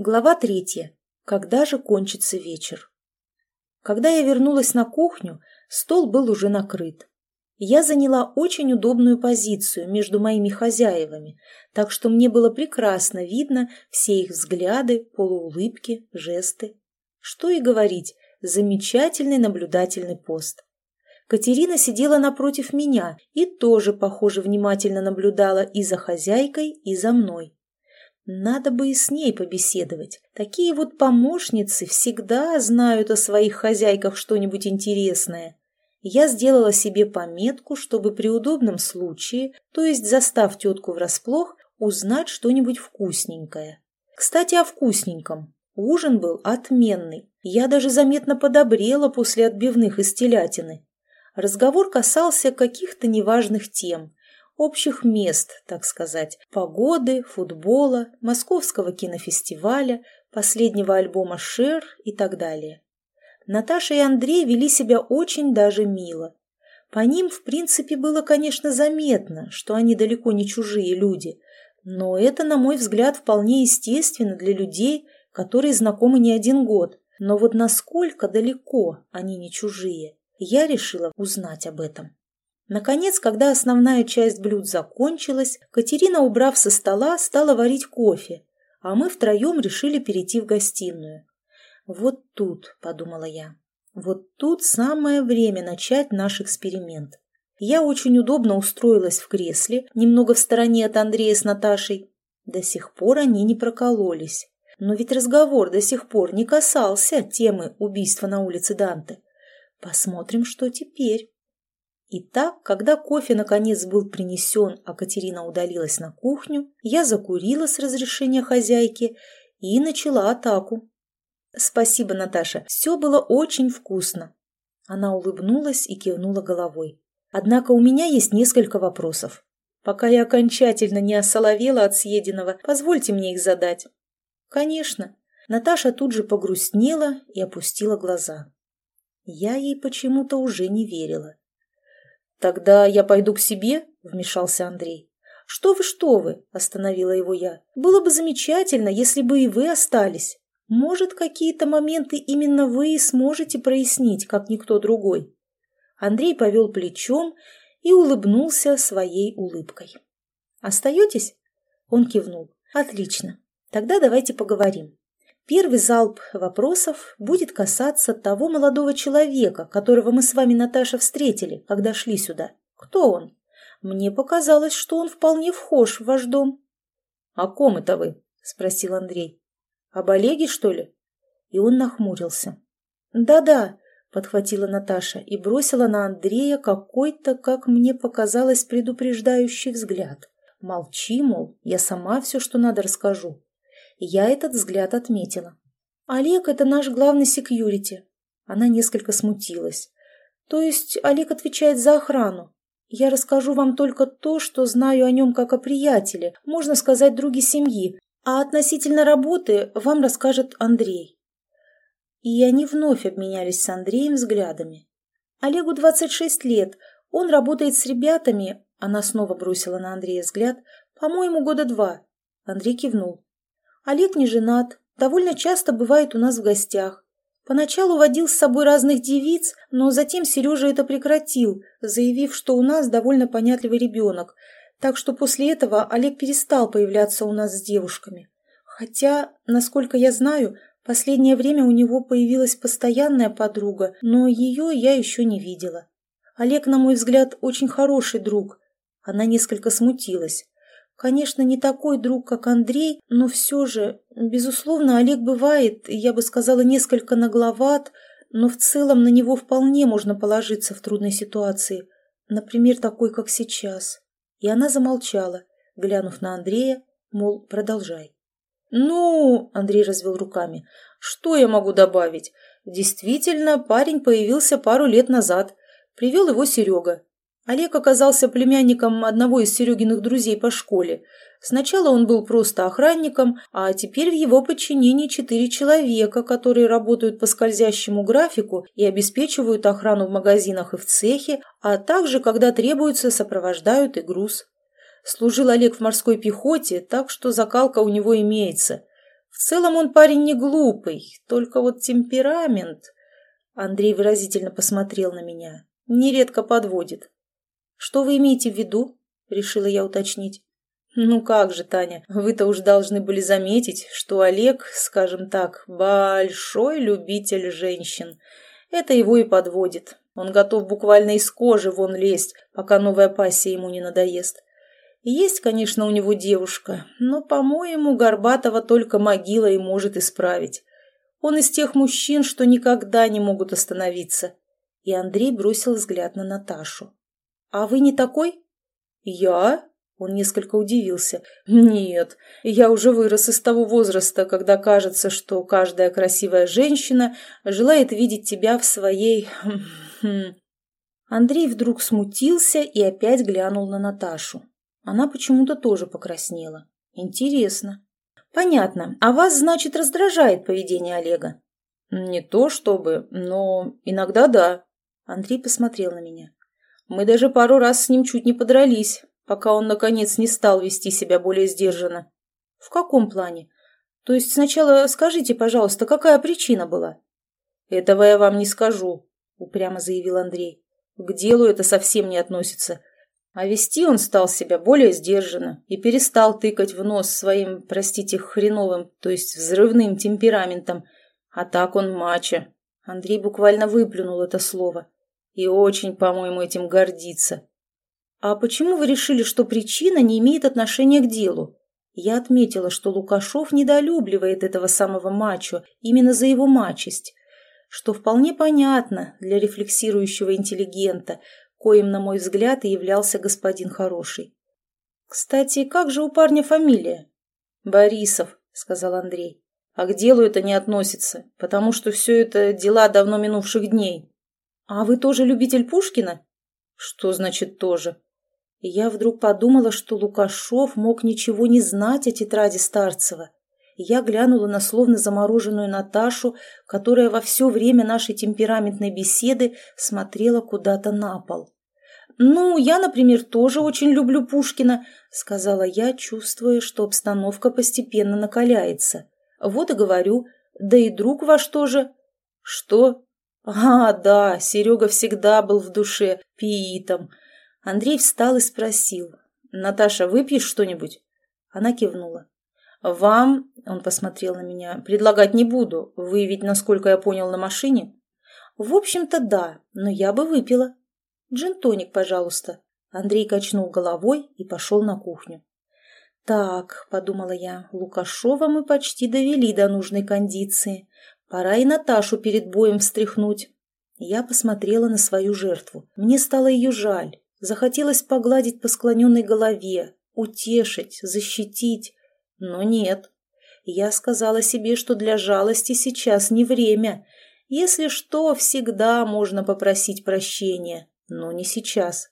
Глава 3. Когда же кончится вечер? Когда я вернулась на кухню, стол был уже накрыт. Я заняла очень удобную позицию между моими хозяевами, так что мне было прекрасно видно все их взгляды, полуулыбки, жесты. Что и говорить, замечательный наблюдательный пост. Катерина сидела напротив меня и тоже, похоже, внимательно наблюдала и за хозяйкой, и за мной. Надо бы и с ней побеседовать. Такие вот помощницы всегда знают о своих хозяйках что-нибудь интересное. Я сделала себе пометку, чтобы при удобном случае, то есть застав тетку врасплох, узнать что-нибудь вкусненькое. Кстати, о вкусненьком. Ужин был отменный. Я даже заметно подобрела после отбивных из телятины. Разговор касался каких-то неважных тем. Общих мест, так сказать, погоды, футбола, московского кинофестиваля, последнего альбома «Шер» и так далее. Наташа и Андрей вели себя очень даже мило. По ним, в принципе, было, конечно, заметно, что они далеко не чужие люди, но это, на мой взгляд, вполне естественно для людей, которые знакомы не один год. Но вот насколько далеко они не чужие, я решила узнать об этом. Наконец, когда основная часть блюд закончилась, Катерина, убрав со стола, стала варить кофе, а мы втроем решили перейти в гостиную. «Вот тут», — подумала я, — «вот тут самое время начать наш эксперимент». Я очень удобно устроилась в кресле, немного в стороне от Андрея с Наташей. До сих пор они не прокололись. Но ведь разговор до сих пор не касался темы убийства на улице Данте. Посмотрим, что теперь. Итак, когда кофе наконец был принесен, а Катерина удалилась на кухню, я закурила с разрешения хозяйки и начала атаку. «Спасибо, Наташа, все было очень вкусно». Она улыбнулась и кивнула головой. «Однако у меня есть несколько вопросов. Пока я окончательно не осоловела от съеденного, позвольте мне их задать». «Конечно». Наташа тут же погрустнела и опустила глаза. Я ей почему-то уже не верила. «Тогда я пойду к себе», — вмешался Андрей. «Что вы», — остановила его я. «Было бы замечательно, если бы и вы остались. Может, какие-то моменты именно вы и сможете прояснить, как никто другой». Андрей повел плечом и улыбнулся своей улыбкой. «Остаетесь?» Он кивнул. «Отлично. Тогда давайте поговорим. Первый залп вопросов будет касаться того молодого человека, которого мы с вами, Наташа, встретили, когда шли сюда. Кто он? Мне показалось, что он вполне вхож в ваш дом». «О ком это вы?» – спросил Андрей. «Об Олеге, что ли?» И он нахмурился. «Да-да», – подхватила Наташа и бросила на Андрея какой-то, как мне показалось, предупреждающий взгляд. «Молчи, мол, я сама все, что надо, расскажу». Я этот взгляд отметила. «Олег – это наш главный секьюрити». Она несколько смутилась. «То есть Олег отвечает за охрану. Я расскажу вам только то, что знаю о нем как о приятеле, можно сказать, друге семьи, а относительно работы вам расскажет Андрей». И они вновь обменялись с Андреем взглядами. «Олегу 26 лет, он работает с ребятами», она снова бросила на Андрея взгляд, «по-моему, года 2». Андрей кивнул. «Олег не женат, довольно часто бывает у нас в гостях. Поначалу водил с собой разных девиц, но затем Сережа это прекратил, заявив, что у нас довольно понятливый ребенок, так что после этого Олег перестал появляться у нас с девушками. Хотя, насколько я знаю, последнее время у него появилась постоянная подруга, но ее я еще не видела. Олег, на мой взгляд, очень хороший друг». Она несколько смутилась. «Конечно, не такой друг, как Андрей, но все же, безусловно, Олег бывает, я бы сказала, несколько нагловат, но в целом на него вполне можно положиться в трудной ситуации, например, такой, как сейчас». И она замолчала, глянув на Андрея, мол, продолжай. «Ну, — Андрей развел руками, — что я могу добавить? Действительно, парень появился пару лет назад, привел его Серега. Олег оказался племянником одного из Серегиных друзей по школе. Сначала он был просто охранником, а теперь в его подчинении 4 человека, которые работают по скользящему графику и обеспечивают охрану в магазинах и в цехе, а также, когда требуется, сопровождают и груз. Служил Олег в морской пехоте, так что закалка у него имеется. В целом он парень не глупый, только вот темперамент... Андрей выразительно посмотрел на меня. Нередко подводит. Что вы имеете в виду? Решила я уточнить. Ну как же, Таня, вы-то уж должны были заметить, что Олег, скажем так, большой любитель женщин. Это его и подводит. Он готов буквально из кожи вон лезть, пока новая пассия ему не надоест. Есть, конечно, у него девушка, но, по-моему, Горбатова только могила и может исправить. Он из тех мужчин, что никогда не могут остановиться. И Андрей бросил взгляд на Наташу. «А вы не такой?» «Я?» Он несколько удивился. «Нет, я уже вырос из того возраста, когда кажется, что каждая красивая женщина желает видеть тебя в своей...» Андрей вдруг смутился и опять глянул на Наташу. Она почему-то тоже покраснела. «Интересно». «Понятно. А вас, значит, раздражает поведение Олега?» «Не то чтобы, но иногда да». Андрей посмотрел на меня. «Мы даже пару раз с ним чуть не подрались, пока он, наконец, не стал вести себя более сдержанно». «В каком плане? То есть сначала скажите, пожалуйста, какая причина была?» «Этого я вам не скажу», — упрямо заявил Андрей. «К делу это совсем не относится. А вести он стал себя более сдержанно и перестал тыкать в нос своим, простите, хреновым, то есть взрывным темпераментом. А так он мачо». Андрей буквально выплюнул это слово. «И очень, по-моему, этим гордится». «А почему вы решили, что причина не имеет отношения к делу?» Я отметила, что Лукашов недолюбливает этого самого мачо именно за его мачесть, что вполне понятно для рефлексирующего интеллигента, коим, на мой взгляд, и являлся господин хороший. «Кстати, как же у парня фамилия?» «Борисов», — сказал Андрей. «А к делу это не относится, потому что все это дела давно минувших дней». «А вы тоже любитель Пушкина?» «Что значит тоже?» И я вдруг подумала, что Лукашов мог ничего не знать о тетради Старцева. Я глянула на словно замороженную Наташу, которая во все время нашей темпераментной беседы смотрела куда-то на пол. «Ну, я, например, тоже очень люблю Пушкина», — сказала я, чувствуя, что обстановка постепенно накаляется. «Вот и говорю, да и друг ваш тоже». «Что?» «А, да, Серега всегда был в душе пиитом». Андрей встал и спросил. «Наташа, выпьешь что-нибудь?» Она кивнула. «Вам, — он посмотрел на меня, — предлагать не буду. Вы ведь, насколько я понял, на машине?» «В общем-то, да, но я бы выпила». «Джин-тоник, пожалуйста». Андрей качнул головой и пошел на кухню. «Так, — подумала я, — Лукашова мы почти довели до нужной кондиции. Пора и Наташу перед боем встряхнуть». Я посмотрела на свою жертву. Мне стало ее жаль. Захотелось погладить по склоненной голове, утешить, защитить. Но нет. Я сказала себе, что для жалости сейчас не время. Если что, всегда можно попросить прощения, но не сейчас.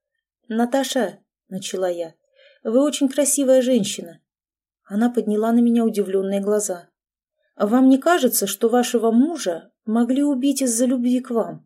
«Наташа, — начала я, — вы очень красивая женщина». Она подняла на меня удивленные глаза. «Вам не кажется, что вашего мужа могли убить из-за любви к вам?»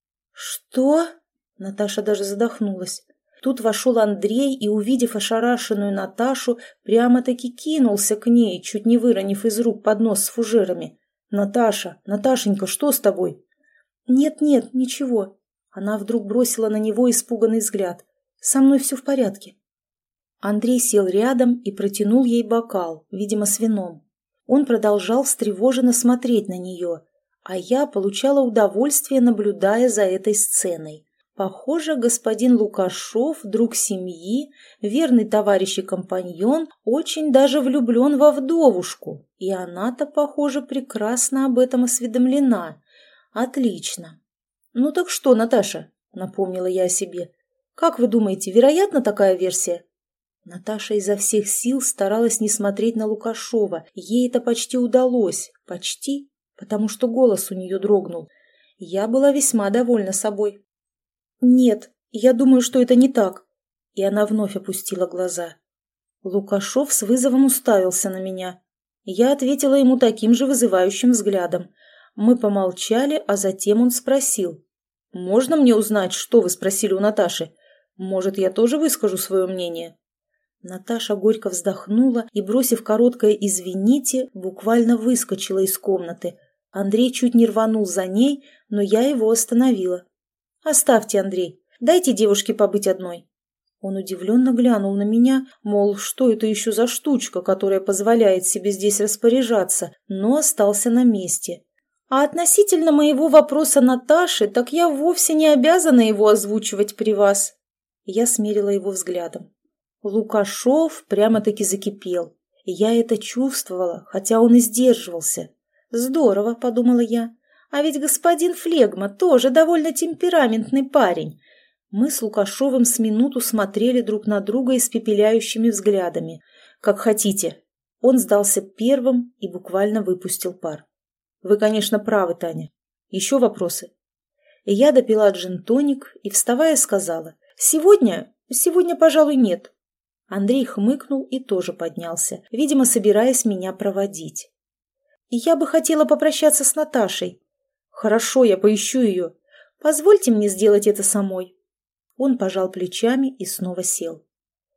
«Что?» — Наташа даже задохнулась. Тут вошел Андрей и, увидев ошарашенную Наташу, прямо-таки кинулся к ней, чуть не выронив из рук поднос с фужерами. «Наташа, Наташенька, что с тобой?» «Нет-нет, ничего». Она вдруг бросила на него испуганный взгляд. «Со мной все в порядке». Андрей сел рядом и протянул ей бокал, видимо, с вином. Он продолжал встревоженно смотреть на нее, а я получала удовольствие, наблюдая за этой сценой. Похоже, господин Лукашов, друг семьи, верный товарищ и компаньон, очень даже влюблен во вдовушку, и она-то, похоже, прекрасно об этом осведомлена. Отлично. «Ну так что, Наташа?» — напомнила я о себе. «Как вы думаете, вероятна такая версия?» Наташа изо всех сил старалась не смотреть на Лукашова. Ей это почти удалось. Почти, потому что голос у нее дрогнул. Я была весьма довольна собой. «Нет, я думаю, что это не так». И она вновь опустила глаза. Лукашов с вызовом уставился на меня. Я ответила ему таким же вызывающим взглядом. Мы помолчали, а затем он спросил. «Можно мне узнать, что вы спросили у Наташи? Может, я тоже выскажу свое мнение?» Наташа горько вздохнула и, бросив короткое «извините», буквально выскочила из комнаты. Андрей чуть не рванул за ней, но я его остановила. «Оставьте, Андрей, дайте девушке побыть одной». Он удивленно глянул на меня, мол, что это еще за штучка, которая позволяет себе здесь распоряжаться, но остался на месте. А относительно моего вопроса Наташи, так я вовсе не обязана его озвучивать при вас. Я смерила его взглядом. Лукашов прямо-таки закипел. Я это чувствовала, хотя он и сдерживался. «Здорово», — подумала я. «А ведь господин Флегма тоже довольно темпераментный парень». Мы с Лукашовым с минуту смотрели друг на друга испепеляющими взглядами. «Как хотите». Он сдался первым и буквально выпустил пар. «Вы, конечно, правы, Таня. Еще вопросы?» Я допила джин-тоник и, вставая, сказала: «Сегодня, пожалуй, нет». Андрей хмыкнул и тоже поднялся, видимо, собираясь меня проводить. «Я бы хотела попрощаться с Наташей». «Хорошо, я поищу ее. Позвольте мне сделать это самой». Он пожал плечами и снова сел.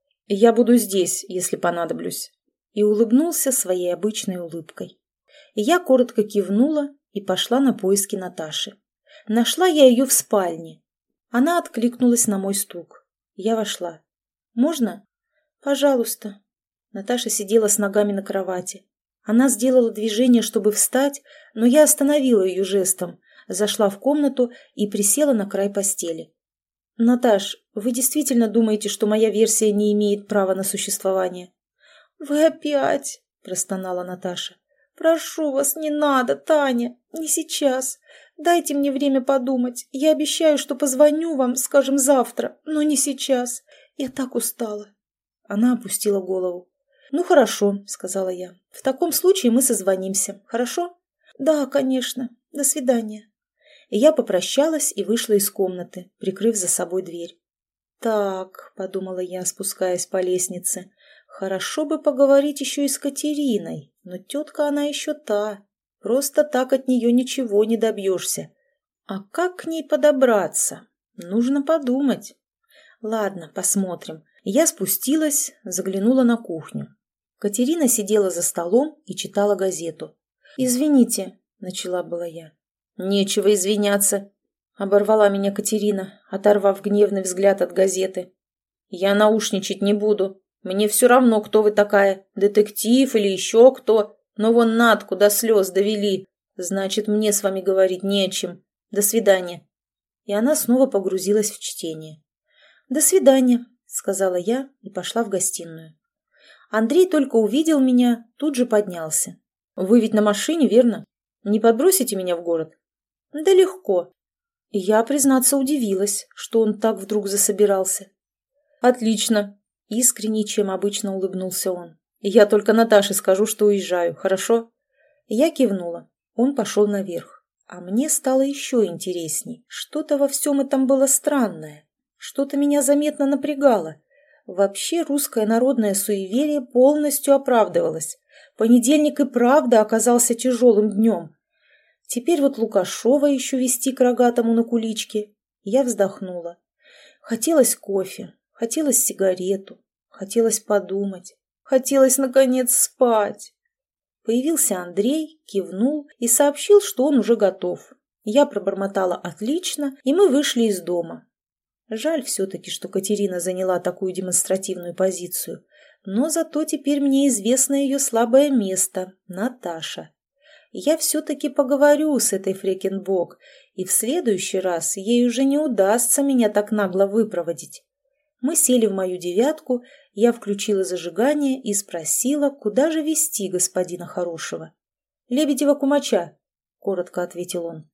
«Я буду здесь, если понадоблюсь», и улыбнулся своей обычной улыбкой. Я коротко кивнула и пошла на поиски Наташи. Нашла я ее в спальне. Она откликнулась на мой стук. Я вошла. «Можно?» «Пожалуйста». Наташа сидела с ногами на кровати. Она сделала движение, чтобы встать, но я остановила ее жестом, зашла в комнату и присела на край постели. «Наташ, вы действительно думаете, что моя версия не имеет права на существование?» «Вы опять?» – простонала Наташа. «Прошу вас, не надо, Таня, не сейчас. Дайте мне время подумать. Я обещаю, что позвоню вам, скажем, завтра, но не сейчас. Я так устала». Она опустила голову. «Ну, хорошо», — сказала я. «В таком случае мы созвонимся, хорошо?» «Да, конечно. До свидания». И я попрощалась и вышла из комнаты, прикрыв за собой дверь. «Так», — подумала я, спускаясь по лестнице, — «хорошо бы поговорить еще и с Катериной, но тетка она еще та. Просто так от нее ничего не добьешься. А как к ней подобраться? Нужно подумать. Ладно, посмотрим». Я спустилась, заглянула на кухню. Катерина сидела за столом и читала газету. «Извините», — начала была я. «Нечего извиняться», — оборвала меня Катерина, оторвав гневный взгляд от газеты. «Я наушничать не буду. Мне все равно, кто вы такая, детектив или еще кто. Но вон Натку до слез довели. Значит, мне с вами говорить не о чем. До свидания». И она снова погрузилась в чтение. «До свидания», — сказала я и пошла в гостиную. Андрей только увидел меня, тут же поднялся. «Вы ведь на машине, верно? Не подбросите меня в город?» «Да легко». Я, признаться, удивилась, что он так вдруг засобирался. «Отлично», — искренней, чем обычно улыбнулся он. «Я только Наташе скажу, что уезжаю, хорошо?» Я кивнула. Он пошел наверх. А мне стало еще интересней. Что-то во всем этом было странное. Что-то меня заметно напрягало. Вообще русское народное суеверие полностью оправдывалось. Понедельник и правда оказался тяжелым днем. Теперь вот Лукашова еще вести к рогатому на куличке. Я вздохнула. Хотелось кофе, хотелось сигарету, хотелось подумать, хотелось, наконец, спать. Появился Андрей, кивнул и сообщил, что он уже готов. Я пробормотала «отлично», и мы вышли из дома. Жаль все-таки, что Катерина заняла такую демонстративную позицию, но зато теперь мне известно ее слабое место – Наташа. Я все-таки поговорю с этой Фрекенбок, и в следующий раз ей уже не удастся меня так нагло выпроводить. Мы сели в мою девятку, я включила зажигание и спросила, куда же везти господина хорошего. «Лебедева-Кумача», — коротко ответил он.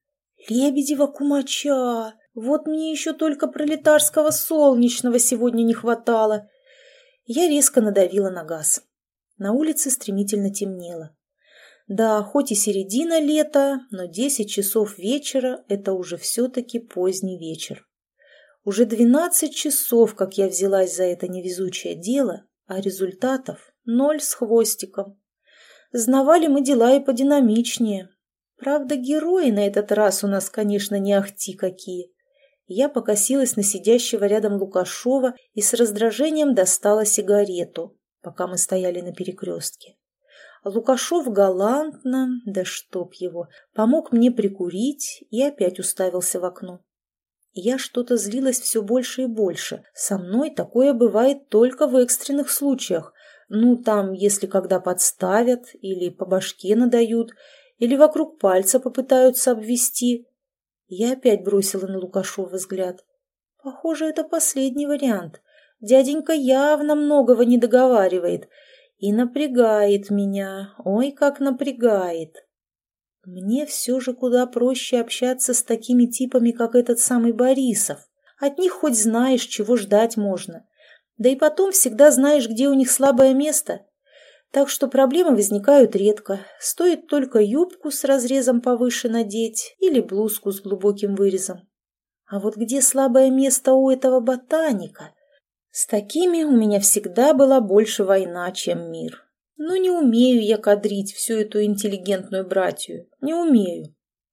«Лебедева-Кумача! Вот мне еще только пролетарского солнечного сегодня не хватало». Я резко надавила на газ. На улице стремительно темнело. Да, хоть и середина лета, но 10 часов вечера – это уже все-таки поздний вечер. Уже 12 часов, как я взялась за это невезучее дело, а результатов 0 с хвостиком. Знавали мы дела и подинамичнее. Правда, герои на этот раз у нас, конечно, не ахти какие. Я покосилась на сидящего рядом Лукашова и с раздражением достала сигарету, пока мы стояли на перекрестке. Лукашов галантно, да чтоб его, помог мне прикурить и опять уставился в окно. Я что-то злилась все больше и больше. Со мной такое бывает только в экстренных случаях. Ну, там, если когда подставят, или по башке надают, или вокруг пальца попытаются обвести. Я опять бросила на Лукашова взгляд. Похоже, это последний вариант. Дяденька явно многого не договаривает. И напрягает меня. Ой, как напрягает. Мне все же куда проще общаться с такими типами, как этот самый Борисов. От них хоть знаешь, чего ждать можно. Да и потом всегда знаешь, где у них слабое место. Так что проблемы возникают редко. Стоит только юбку с разрезом повыше надеть или блузку с глубоким вырезом. А вот где слабое место у этого ботаника? С такими у меня всегда была больше война, чем мир. Но не умею я кадрить всю эту интеллигентную братью. Не умею.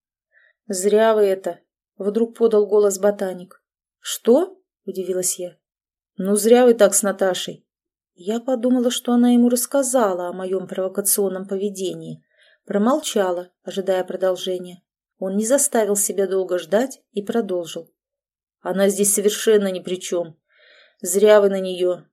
«Зря вы это», — вдруг подал голос ботаник. «Что?» — удивилась я. «Ну, зря вы так с Наташей». Я подумала, что она ему рассказала о моем провокационном поведении. Промолчала, ожидая продолжения. Он не заставил себя долго ждать и продолжил. «Она здесь совершенно ни при чем. Зря вы на нее».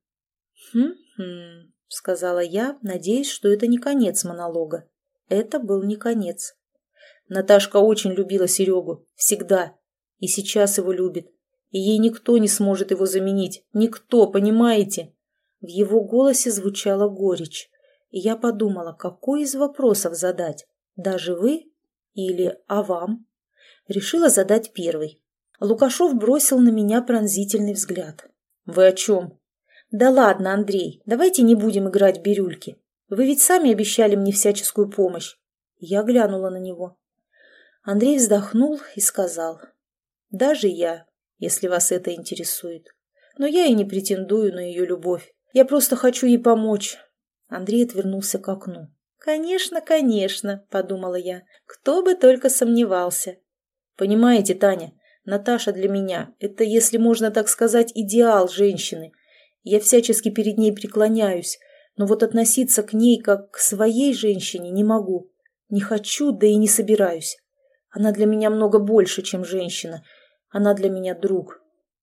«Хм-хм», — сказала я, надеясь, что это не конец монолога. Это был не конец. Наташка очень любила Серегу. Всегда. И сейчас его любит. И ей никто не сможет его заменить. Никто, понимаете? В его голосе звучала горечь. И я подумала, какой из вопросов задать? Даже вы? Или «а вам?» Решила задать первый. Лукашов бросил на меня пронзительный взгляд. «Вы о чем?» «Да ладно, Андрей, давайте не будем играть в бирюльки. Вы ведь сами обещали мне всяческую помощь». Я глянула на него. Андрей вздохнул и сказал. «Даже я, если вас это интересует. Но я и не претендую на ее любовь. Я просто хочу ей помочь». Андрей отвернулся к окну. «Конечно, конечно», — подумала я. «Кто бы только сомневался». «Понимаете, Таня, Наташа для меня — это, если можно так сказать, идеал женщины. Я всячески перед ней преклоняюсь, но вот относиться к ней как к своей женщине не могу. Не хочу, да и не собираюсь. Она для меня много больше, чем женщина. Она для меня друг».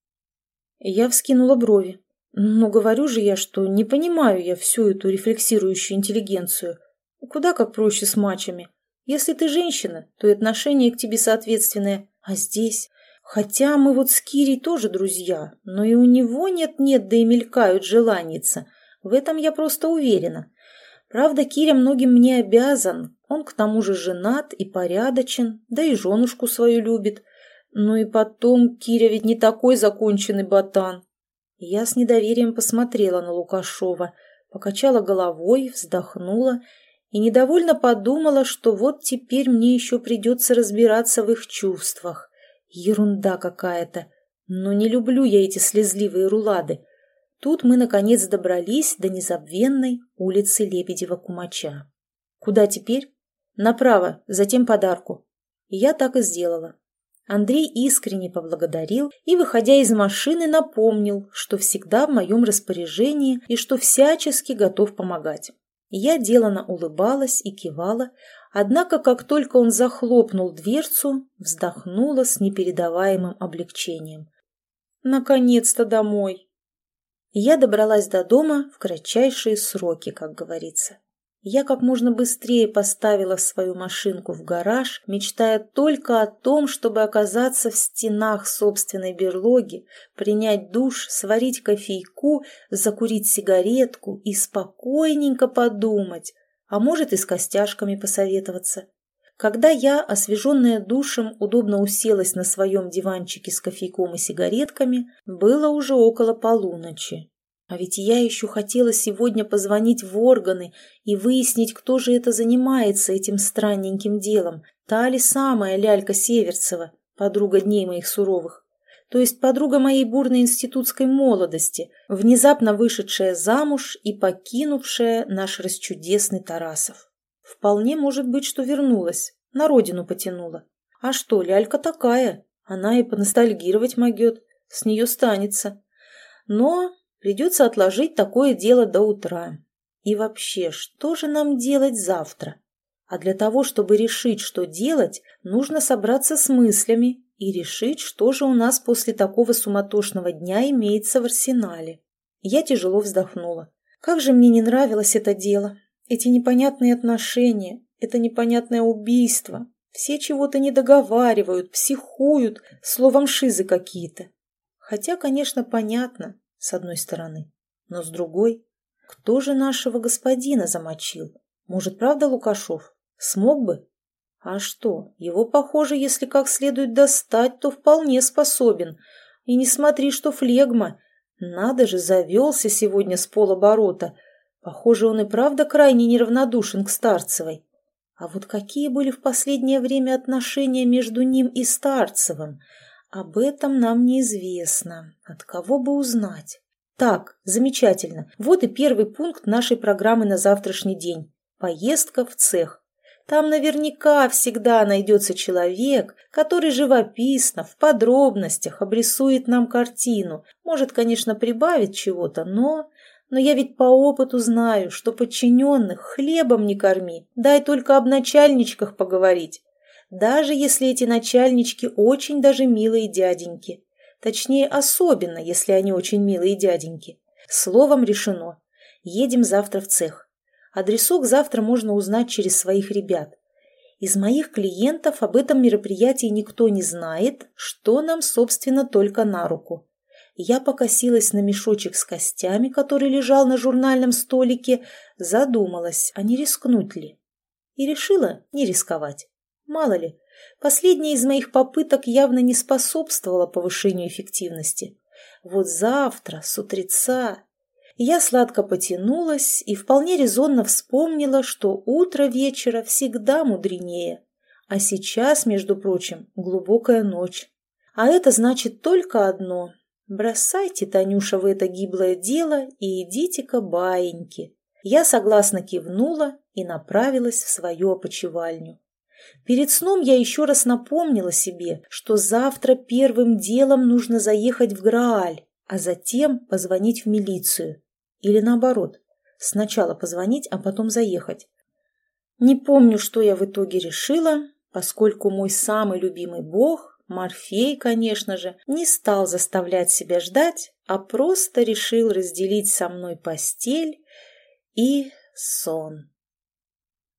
Я вскинула брови. «Ну, говорю же я, что не понимаю я всю эту рефлексирующую интеллигенцию. Куда как проще с мачами. Если ты женщина, то и отношение к тебе соответственное. А здесь... Хотя мы вот с Кирей тоже друзья, но и у него нет-нет, да и мелькают желаница. В этом я просто уверена. Правда, Киря многим мне обязан. Он к тому же женат и порядочен, да и женушку свою любит. Ну и потом, Киря ведь не такой законченный ботан». Я с недоверием посмотрела на Лукашова, покачала головой, вздохнула и недовольно подумала, что вот теперь мне еще придется разбираться в их чувствах. Ерунда какая-то. Но не люблю я эти слезливые рулады. Тут мы, наконец, добрались до незабвенной улицы Лебедева-Кумача. Куда теперь? Направо, затем подарку. И я так и сделала. Андрей искренне поблагодарил и, выходя из машины, напомнил, что всегда в моем распоряжении и что всячески готов помогать. Я делано улыбалась и кивала, однако, как только он захлопнул дверцу, вздохнула с непередаваемым облегчением. Наконец-то домой! Я добралась до дома в кратчайшие сроки, как говорится. Я как можно быстрее поставила свою машинку в гараж, мечтая только о том, чтобы оказаться в стенах собственной берлоги, принять душ, сварить кофейку, закурить сигаретку и спокойненько подумать, а может и с костяшками посоветоваться. Когда я, освеженная душем, удобно уселась на своем диванчике с кофейком и сигаретками, было уже около полуночи. А ведь я еще хотела сегодня позвонить в органы и выяснить, кто же это занимается этим странненьким делом. Та ли самая Лялька Северцева, подруга дней моих суровых. То есть подруга моей бурной институтской молодости, внезапно вышедшая замуж и покинувшая наш расчудесный Тарасов. Вполне может быть, что вернулась, на родину потянула. А что, Лялька такая, Она и поностальгировать могет, с нее станется. Но придется отложить такое дело до утра. И вообще, что же нам делать завтра? А для того, чтобы решить, что делать, нужно собраться с мыслями и решить, что же у нас после такого суматошного дня имеется в арсенале. Я тяжело вздохнула. Как же мне не нравилось это дело. Эти непонятные отношения, это непонятное убийство. Все чего-то не договаривают, психуют, словом, шизы какие-то. Хотя, конечно, понятно, с одной стороны. Но с другой, кто же нашего господина замочил? Может, правда Лукашов? Смог бы? А что, его, похоже, если как следует достать, то вполне способен. И не смотри, что флегма. Надо же, завелся сегодня с полоборота. Похоже, он и правда крайне неравнодушен к Старцевой. А вот какие были в последнее время отношения между ним и Старцевым? Об этом нам неизвестно. От кого бы узнать? Так, замечательно. Вот и первый пункт нашей программы на завтрашний день. Поездка в цех. Там наверняка всегда найдется человек, который живописно, в подробностях обрисует нам картину. Может, конечно, прибавить чего-то, но я ведь по опыту знаю, что подчиненных хлебом не корми, дай только об начальничках поговорить. Даже если эти начальнички очень даже милые дяденьки. Точнее, особенно, если они очень милые дяденьки. Словом, решено. Едем завтра в цех. Адресок завтра можно узнать через своих ребят. Из моих клиентов об этом мероприятии никто не знает, что нам, собственно, только на руку. Я покосилась на мешочек с костями, который лежал на журнальном столике, задумалась, а не рискнуть ли. И решила не рисковать. Мало ли, последняя из моих попыток явно не способствовала повышению эффективности. Вот завтра, с утреца... Я сладко потянулась и вполне резонно вспомнила, что утро вечера всегда мудренее. А сейчас, между прочим, глубокая ночь. А это значит только одно. Бросайте, Танюша, вы это гиблое дело и идите-ка баиньки. Я согласно кивнула и направилась в свою опочивальню. Перед сном я еще раз напомнила себе, что завтра первым делом нужно заехать в Грааль, а затем позвонить в милицию. Или наоборот, сначала позвонить, а потом заехать. Не помню, что я в итоге решила, поскольку мой самый любимый бог, Морфей, конечно же, не стал заставлять себя ждать, а просто решил разделить со мной постель и сон.